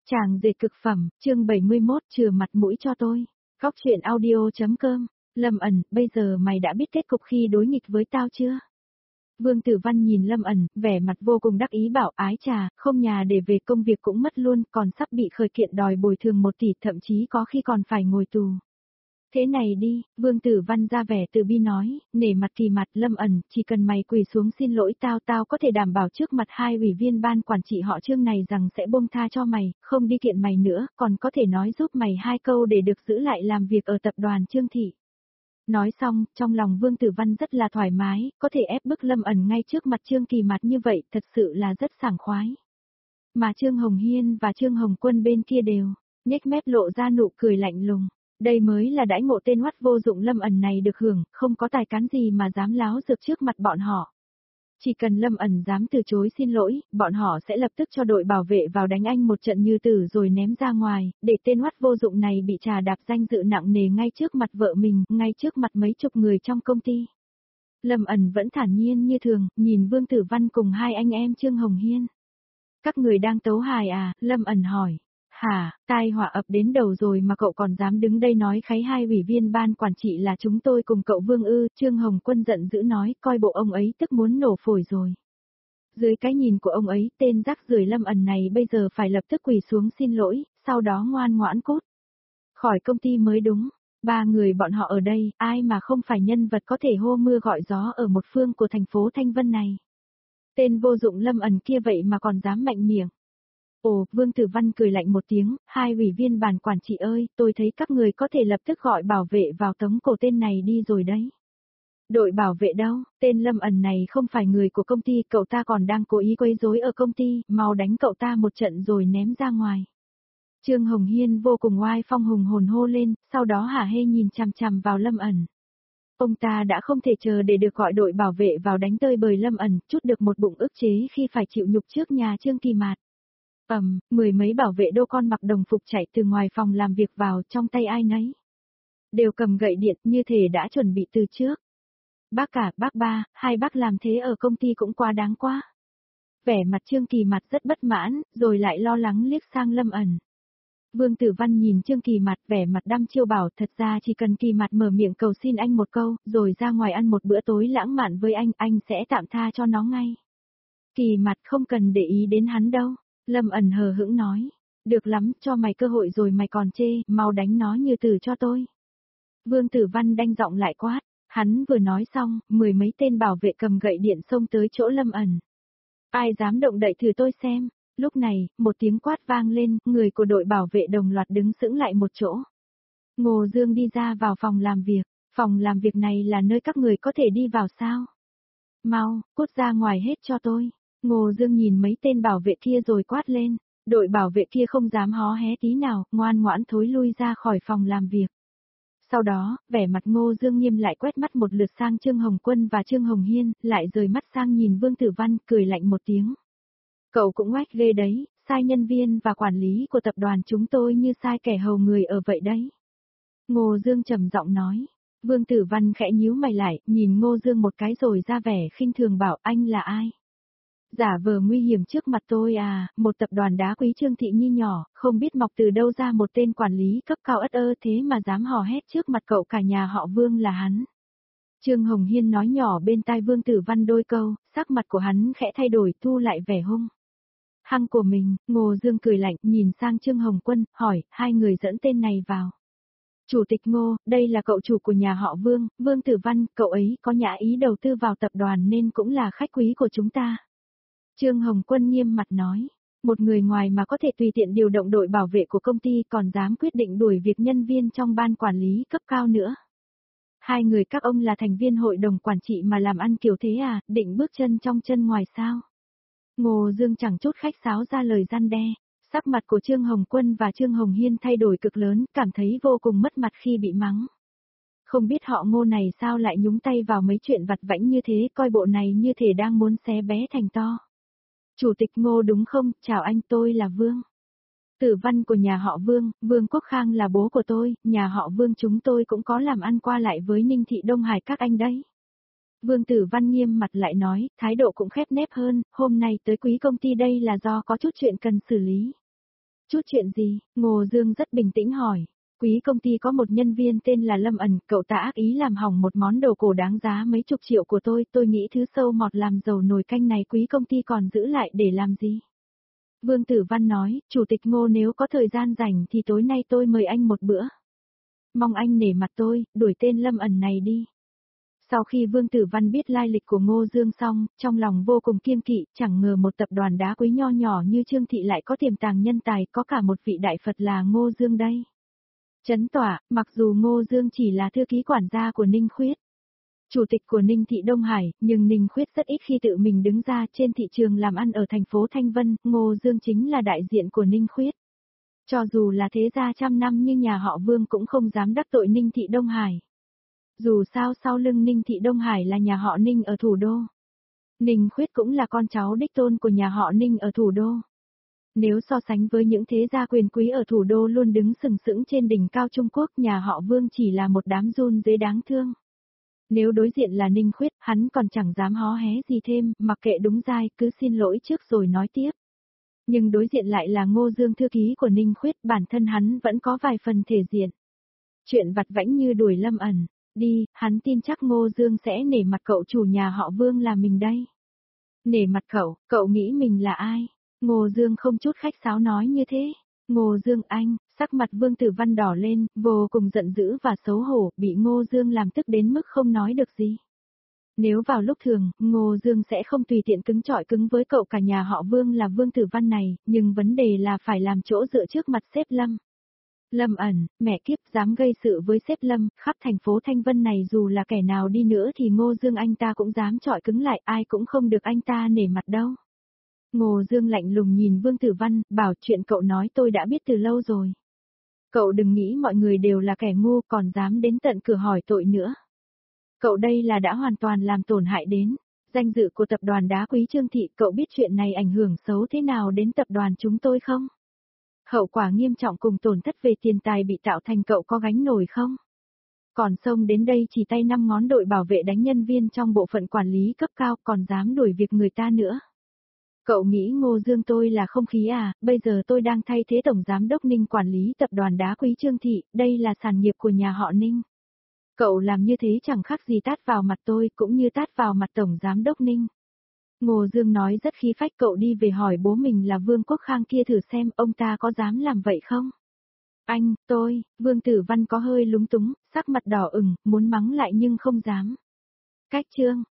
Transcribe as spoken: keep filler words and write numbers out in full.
Chàng dệt cực phẩm, chương bảy mươi mốt, chừa mặt mũi cho tôi. Góc truyện audio.com. Lâm ẩn, bây giờ mày đã biết kết cục khi đối nghịch với tao chưa? Vương Tử Văn nhìn Lâm ẩn, vẻ mặt vô cùng đắc ý bảo ái trà, không nhà để về công việc cũng mất luôn, còn sắp bị khởi kiện đòi bồi thường một tỷ, thậm chí có khi còn phải ngồi tù. Thế này đi, Vương Tử Văn ra vẻ từ bi nói, nể mặt kỳ mặt Lâm ẩn, chỉ cần mày quỳ xuống xin lỗi tao tao có thể đảm bảo trước mặt hai ủy viên ban quản trị họ Trương này rằng sẽ buông tha cho mày, không đi kiện mày nữa, còn có thể nói giúp mày hai câu để được giữ lại làm việc ở tập đoàn Trương Thị. Nói xong, trong lòng Vương Tử Văn rất là thoải mái, có thể ép bức Lâm ẩn ngay trước mặt Trương Kỳ mặt như vậy, thật sự là rất sảng khoái. Mà Trương Hồng Hiên và Trương Hồng Quân bên kia đều, nhếch mép lộ ra nụ cười lạnh lùng. Đây mới là đãi ngộ tên hoắt vô dụng Lâm ẩn này được hưởng, không có tài cán gì mà dám láo dược trước mặt bọn họ. Chỉ cần Lâm ẩn dám từ chối xin lỗi, bọn họ sẽ lập tức cho đội bảo vệ vào đánh anh một trận như tử rồi ném ra ngoài, để tên hoắt vô dụng này bị trà đạp danh dự nặng nề ngay trước mặt vợ mình, ngay trước mặt mấy chục người trong công ty. Lâm ẩn vẫn thản nhiên như thường, nhìn Vương Tử Văn cùng hai anh em Trương Hồng Hiên. Các người đang tấu hài à, Lâm ẩn hỏi. Hả, tai họa ập đến đầu rồi mà cậu còn dám đứng đây nói khấy hai ủy viên ban quản trị là chúng tôi cùng cậu Vương ư, Trương Hồng Quân giận dữ nói, coi bộ ông ấy tức muốn nổ phổi rồi. Dưới cái nhìn của ông ấy, tên rác rưởi Lâm ẩn này bây giờ phải lập tức quỳ xuống xin lỗi, sau đó ngoan ngoãn cút khỏi công ty mới đúng. Ba người bọn họ ở đây, ai mà không phải nhân vật có thể hô mưa gọi gió ở một phương của thành phố Thanh Vân này. Tên vô dụng Lâm ẩn kia vậy mà còn dám mạnh miệng. Ồ, Vương Tử Văn cười lạnh một tiếng, hai ủy viên ban quản trị ơi, tôi thấy các người có thể lập tức gọi bảo vệ vào tống cổ tên này đi rồi đấy. Đội bảo vệ đâu, tên Lâm ẩn này không phải người của công ty, cậu ta còn đang cố ý quấy rối ở công ty, mau đánh cậu ta một trận rồi ném ra ngoài. Trương Hồng Hiên vô cùng oai phong hùng hồn hô lên, sau đó hả hê nhìn chằm chằm vào Lâm ẩn. Ông ta đã không thể chờ để được gọi đội bảo vệ vào đánh tơi bời Lâm ẩn, chút được một bụng ức chế khi phải chịu nhục trước nhà Trương Kỳ Mạt. Ầm, um, mười mấy bảo vệ đô con mặc đồng phục chạy từ ngoài phòng làm việc vào, trong tay ai nấy đều cầm gậy điện như thể đã chuẩn bị từ trước. Bác cả, bác ba, hai bác làm thế ở công ty cũng quá đáng quá. Vẻ mặt Trương Kỳ Mặt rất bất mãn, rồi lại lo lắng liếc sang Lâm ẩn. Vương Tử Văn nhìn Trương Kỳ Mặt vẻ mặt đăm chiêu bảo thật ra chỉ cần Kỳ Mặt mở miệng cầu xin anh một câu, rồi ra ngoài ăn một bữa tối lãng mạn với anh, anh sẽ tạm tha cho nó ngay. Kỳ Mặt không cần để ý đến hắn đâu. Lâm ẩn hờ hững nói, được lắm, cho mày cơ hội rồi mày còn chê, mau đánh nó như tử cho tôi. Vương Tử Văn đanh giọng lại quát, hắn vừa nói xong, mười mấy tên bảo vệ cầm gậy điện xông tới chỗ Lâm ẩn. Ai dám động đậy thử tôi xem, lúc này, một tiếng quát vang lên, người của đội bảo vệ đồng loạt đứng sững lại một chỗ. Ngô Dương đi ra vào phòng làm việc, phòng làm việc này là nơi các người có thể đi vào sao? Mau, cút ra ngoài hết cho tôi. Ngô Dương nhìn mấy tên bảo vệ kia rồi quát lên, đội bảo vệ kia không dám hó hé tí nào, ngoan ngoãn thối lui ra khỏi phòng làm việc. Sau đó, vẻ mặt Ngô Dương nghiêm lại quét mắt một lượt sang Trương Hồng Quân và Trương Hồng Hiên, lại rời mắt sang nhìn Vương Tử Văn, cười lạnh một tiếng. Cậu cũng oách ghê đấy, sai nhân viên và quản lý của tập đoàn chúng tôi như sai kẻ hầu người ở vậy đấy. Ngô Dương trầm giọng nói. Vương Tử Văn khẽ nhíu mày lại, nhìn Ngô Dương một cái rồi ra vẻ khinh thường bảo anh là ai? Giả vờ nguy hiểm trước mặt tôi à, một tập đoàn đá quý Trương Thị nhi nhỏ, không biết mọc từ đâu ra một tên quản lý cấp cao ất ơ thế mà dám hò hét trước mặt cậu cả nhà họ Vương là hắn. Trương Hồng Hiên nói nhỏ bên tai Vương Tử Văn đôi câu, sắc mặt của hắn khẽ thay đổi thu lại vẻ hung hăng của mình, Ngô Dương cười lạnh nhìn sang Trương Hồng Quân, hỏi, hai người dẫn tên này vào. Chủ tịch Ngô, đây là cậu chủ của nhà họ Vương, Vương Tử Văn, cậu ấy có nhã ý đầu tư vào tập đoàn nên cũng là khách quý của chúng ta. Trương Hồng Quân nghiêm mặt nói, một người ngoài mà có thể tùy tiện điều động đội bảo vệ của công ty còn dám quyết định đuổi việc nhân viên trong ban quản lý cấp cao nữa. Hai người các ông là thành viên hội đồng quản trị mà làm ăn kiểu thế à, định bước chân trong chân ngoài sao? Ngô Dương chẳng chút khách sáo ra lời răn đe, sắc mặt của Trương Hồng Quân và Trương Hồng Hiên thay đổi cực lớn, cảm thấy vô cùng mất mặt khi bị mắng. Không biết họ Ngô này sao lại nhúng tay vào mấy chuyện vặt vãnh như thế, coi bộ này như thể đang muốn xé bé thành to. Chủ tịch Ngô đúng không, chào anh, tôi là Vương Tử Văn của nhà họ Vương, Vương Quốc Khang là bố của tôi, nhà họ Vương chúng tôi cũng có làm ăn qua lại với Ninh Thị Đông Hải các anh đấy. Vương Tử Văn nghiêm mặt lại nói, thái độ cũng khép nép hơn, hôm nay tới quý công ty đây là do có chút chuyện cần xử lý. Chút chuyện gì? Ngô Dương rất bình tĩnh hỏi. Quý công ty có một nhân viên tên là Lâm ẩn, cậu ta ác ý làm hỏng một món đồ cổ đáng giá mấy chục triệu của tôi, tôi nghĩ thứ sâu mọt làm dầu nồi canh này quý công ty còn giữ lại để làm gì? Vương Tử Văn nói, Chủ tịch Ngô nếu có thời gian rảnh thì tối nay tôi mời anh một bữa. Mong anh nể mặt tôi, đuổi tên Lâm ẩn này đi. Sau khi Vương Tử Văn biết lai lịch của Ngô Dương xong, trong lòng vô cùng kiêng kỵ, chẳng ngờ một tập đoàn đá quý nho nhỏ như Trương Thị lại có tiềm tàng nhân tài, có cả một vị đại Phật là Ngô Dương đây. Chấn tỏa, mặc dù Ngô Dương chỉ là thư ký quản gia của Ninh Khuyết, chủ tịch của Ninh Thị Đông Hải, nhưng Ninh Khuyết rất ít khi tự mình đứng ra trên thị trường làm ăn ở thành phố Thanh Vân, Ngô Dương chính là đại diện của Ninh Khuyết. Cho dù là thế gia trăm năm như nhà họ Vương cũng không dám đắc tội Ninh Thị Đông Hải. Dù sao sau lưng Ninh Thị Đông Hải là nhà họ Ninh ở thủ đô. Ninh Khuyết cũng là con cháu đích tôn của nhà họ Ninh ở thủ đô. Nếu so sánh với những thế gia quyền quý ở thủ đô luôn đứng sừng sững trên đỉnh cao Trung Quốc, nhà họ Vương chỉ là một đám run dế đáng thương. Nếu đối diện là Ninh Khuyết, hắn còn chẳng dám hó hé gì thêm, mặc kệ đúng dai, cứ xin lỗi trước rồi nói tiếp. Nhưng đối diện lại là Ngô Dương thư ký của Ninh Khuyết, bản thân hắn vẫn có vài phần thể diện. Chuyện vặt vãnh như đuổi Lâm ẩn, đi, hắn tin chắc Ngô Dương sẽ nể mặt cậu chủ nhà họ Vương là mình đây. Nể mặt cậu, cậu nghĩ mình là ai? Ngô Dương không chút khách sáo nói như thế. Ngô Dương anh, sắc mặt Vương Tử Văn đỏ lên, vô cùng giận dữ và xấu hổ, bị Ngô Dương làm tức đến mức không nói được gì. Nếu vào lúc thường, Ngô Dương sẽ không tùy tiện cứng chọi cứng với cậu cả nhà họ Vương là Vương Tử Văn này, nhưng vấn đề là phải làm chỗ dựa trước mặt sếp Lâm. Lâm ẩn, mẹ kiếp dám gây sự với sếp Lâm, khắp thành phố Thanh Vân này dù là kẻ nào đi nữa thì Ngô Dương anh ta cũng dám chọi cứng lại, ai cũng không được anh ta nể mặt đâu. Ngô Dương lạnh lùng nhìn Vương Tử Văn, bảo chuyện cậu nói tôi đã biết từ lâu rồi. Cậu đừng nghĩ mọi người đều là kẻ ngu còn dám đến tận cửa hỏi tội nữa. Cậu đây là đã hoàn toàn làm tổn hại đến danh dự của tập đoàn đá quý Trương Thị, cậu biết chuyện này ảnh hưởng xấu thế nào đến tập đoàn chúng tôi không? Hậu quả nghiêm trọng cùng tổn thất về tiền tài bị tạo thành cậu có gánh nổi không? Còn xông đến đây chỉ tay năm ngón đội bảo vệ đánh nhân viên trong bộ phận quản lý cấp cao còn dám đuổi việc người ta nữa. Cậu nghĩ Ngô Dương tôi là không khí à, bây giờ tôi đang thay thế Tổng Giám đốc Ninh quản lý tập đoàn đá quý Trương Thị, đây là sản nghiệp của nhà họ Ninh. Cậu làm như thế chẳng khác gì tát vào mặt tôi cũng như tát vào mặt Tổng Giám đốc Ninh. Ngô Dương nói rất khí phách, cậu đi về hỏi bố mình là Vương Quốc Khang kia thử xem ông ta có dám làm vậy không? Anh, tôi, Vương Tử Văn có hơi lúng túng, sắc mặt đỏ ửng, muốn mắng lại nhưng không dám. Cách chương.